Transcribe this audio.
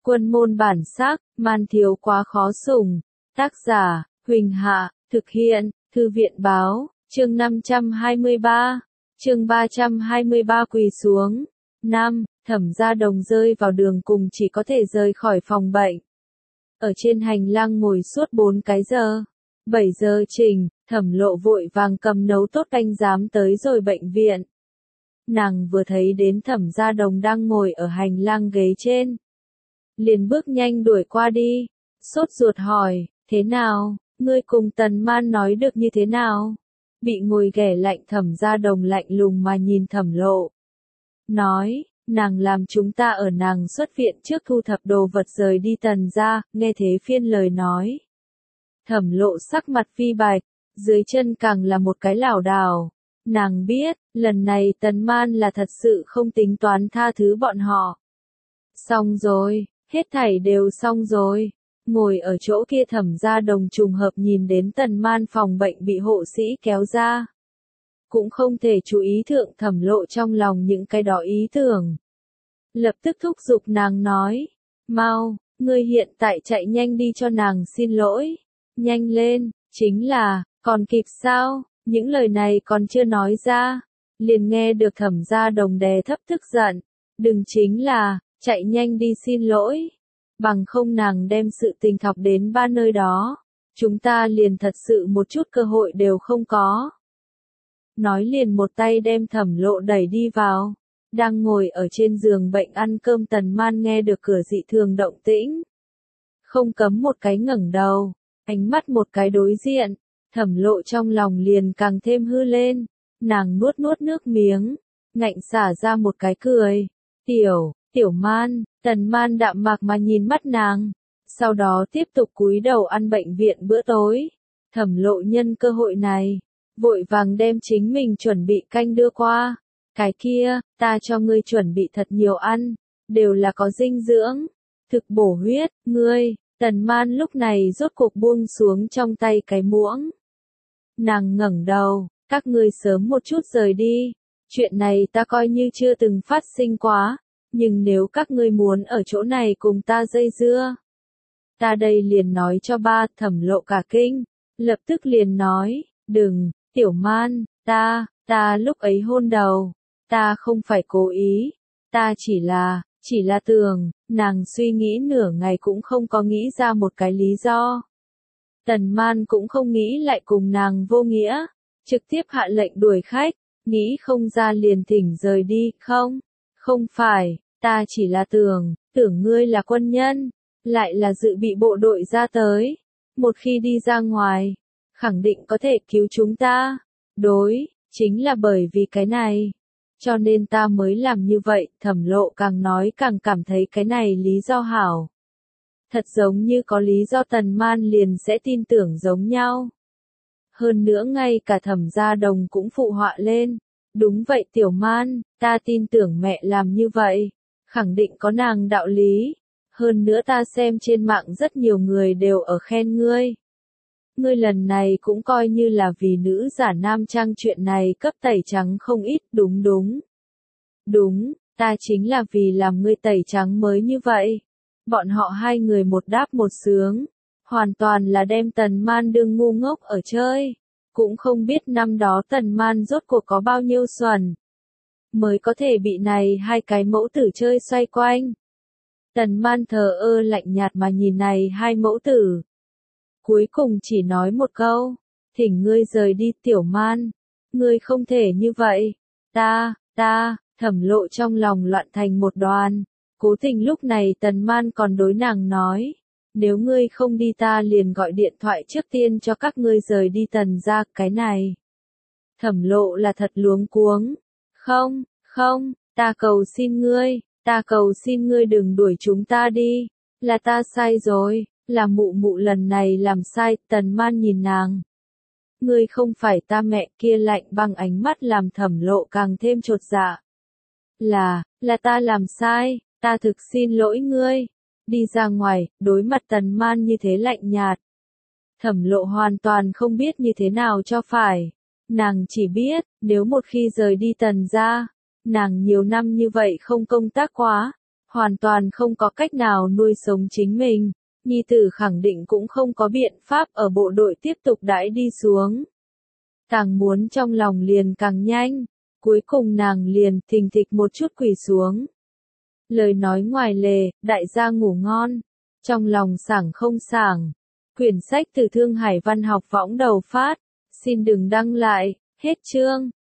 Quân môn bản sắc, man thiếu quá khó sủng. Tác giả, Huỳnh Hạ, thực hiện, Thư viện báo, chương 523, chương 323 quỳ xuống. 5. Thẩm Gia Đồng rơi vào đường cùng, chỉ có thể rời khỏi phòng bệnh. Ở trên hành lang ngồi suốt 4 cái giờ. 7 giờ trình, Thẩm Lộ vội vàng cầm nấu tốt canh giám tới rồi bệnh viện. Nàng vừa thấy đến Thẩm Gia Đồng đang ngồi ở hành lang ghế trên, liền bước nhanh đuổi qua đi, sốt ruột hỏi, thế nào, ngươi cùng Tần Man nói được như thế nào? Bị ngồi ghẻ lạnh Thẩm Gia Đồng lạnh lùng mà nhìn Thẩm Lộ. Nói, nàng làm chúng ta ở nàng xuất viện trước thu thập đồ vật rời đi Tần gia, nghe thế phiên lời nói. Thẩm Lộ sắc mặt phi bạch, dưới chân càng là một cái lảo đảo. Nàng biết, lần này Tần Man là thật sự không tính toán tha thứ bọn họ. Xong rồi, hết thảy đều xong rồi. Ngồi ở chỗ kia Thẩm Gia Đồng trùng hợp nhìn đến Tần Man phòng bệnh bị hộ sĩ kéo ra. Cũng không thể chú ý thượng Thẩm Lộ trong lòng những cái đó ý tưởng. Lập tức thúc giục nàng nói, mau, ngươi hiện tại chạy nhanh đi cho nàng xin lỗi. Nhanh lên, chính là, còn kịp sao? Những lời này còn chưa nói ra, liền nghe được Thẩm Gia Đồng đè thấp tức giận. Đừng chính là, chạy nhanh đi xin lỗi. Bằng không nàng đem sự tình thọc đến ba nơi đó. Chúng ta liền thật sự một chút cơ hội đều không có. Nói liền một tay đem Thẩm Lộ đẩy đi vào. Đang ngồi ở trên giường bệnh ăn cơm Tần Man nghe được cửa dị thường động tĩnh. Không cấm một cái ngẩng đầu, ánh mắt một cái đối diện. Thẩm Lộ trong lòng liền càng thêm hư lên, nàng nuốt nuốt nước miếng, ngạnh xả ra một cái cười. Tiểu Man, Tần Man đạm mạc mà nhìn mắt nàng, sau đó tiếp tục cúi đầu ăn bệnh viện bữa tối. Thẩm Lộ nhân cơ hội này, vội vàng đem chính mình chuẩn bị canh đưa qua. Cái kia, ta cho ngươi chuẩn bị thật nhiều ăn, đều là có dinh dưỡng, thực bổ huyết, ngươi. Tần Man lúc này rốt cuộc buông xuống trong tay cái muỗng. Nàng ngẩng đầu, các ngươi sớm một chút rời đi. Chuyện này ta coi như chưa từng phát sinh quá, nhưng nếu các ngươi muốn ở chỗ này cùng ta dây dưa, ta đây liền nói cho ba. Thẩm Lộ cả kinh, lập tức liền nói, đừng, Tiểu Man, ta lúc ấy hôn đầu, ta không phải cố ý, ta chỉ là tưởng. Nàng suy nghĩ nửa ngày cũng không có nghĩ ra một cái lý do. Tần Man cũng không nghĩ lại cùng nàng vô nghĩa, trực tiếp hạ lệnh đuổi khách, nghĩ không ra liền thỉnh rời đi. Không phải, ta chỉ là tưởng ngươi là quân nhân, lại là dự bị bộ đội ra tới, một khi đi ra ngoài, khẳng định có thể cứu chúng ta. Đối, chính là bởi vì cái này, cho nên ta mới làm như vậy. Thẩm Lộ càng nói càng cảm thấy cái này lý do hảo. Thật giống như có lý do Tần Man liền sẽ tin tưởng giống nhau. Hơn nữa ngay cả Thẩm Gia Đồng cũng phụ họa lên. Đúng vậy Tiểu Man, ta tin tưởng mẹ làm như vậy, khẳng định có nàng đạo lý. Hơn nữa ta xem trên mạng rất nhiều người đều ở khen ngươi. Ngươi lần này cũng coi như là vì nữ giả nam trang chuyện này cấp tẩy trắng không ít. Đúng, ta chính là vì làm ngươi tẩy trắng mới như vậy. Bọn họ hai người một đáp một sướng, hoàn toàn là đem Tần Man đương ngu ngốc ở chơi. Cũng không biết năm đó Tần Man rốt cuộc có bao nhiêu xuẩn, mới có thể bị này hai cái mẫu tử chơi xoay quanh. Tần Man thờ ơ lạnh nhạt mà nhìn này hai mẫu tử. Cuối cùng chỉ nói một câu, thỉnh ngươi rời đi Tiểu Man, ngươi không thể như vậy. Ta, Thẩm Lộ trong lòng loạn thành một đoàn. Cố tình lúc này Tần Man còn đối nàng nói, nếu ngươi không đi ta liền gọi điện thoại trước tiên cho các ngươi rời đi Tần gia. Cái này, Thẩm Lộ là thật luống cuống. Không, ta cầu xin ngươi đừng đuổi chúng ta đi, là ta sai rồi, là mụ lần này làm sai. Tần Man nhìn nàng, ngươi không phải ta mẹ. Kia lạnh băng ánh mắt làm Thẩm Lộ càng thêm chột dạ. Là ta làm sai, ta thực xin lỗi ngươi. Đi ra ngoài, đối mặt Tần Man như thế lạnh nhạt, Thẩm Lộ hoàn toàn không biết như thế nào cho phải. Nàng chỉ biết, nếu một khi rời đi Tần gia, nàng nhiều năm như vậy không công tác quá, hoàn toàn không có cách nào nuôi sống chính mình. Nhi tử khẳng định cũng không có biện pháp ở bộ đội tiếp tục đãi đi xuống. Càng muốn trong lòng liền càng nhanh, cuối cùng nàng liền thình thịch một chút quỳ xuống. Lời nói ngoài lề, đại gia ngủ ngon, trong lòng sảng không sảng. Quyển sách từ Thương Hải Văn học võng đầu phát, xin đừng đăng lại, hết chương.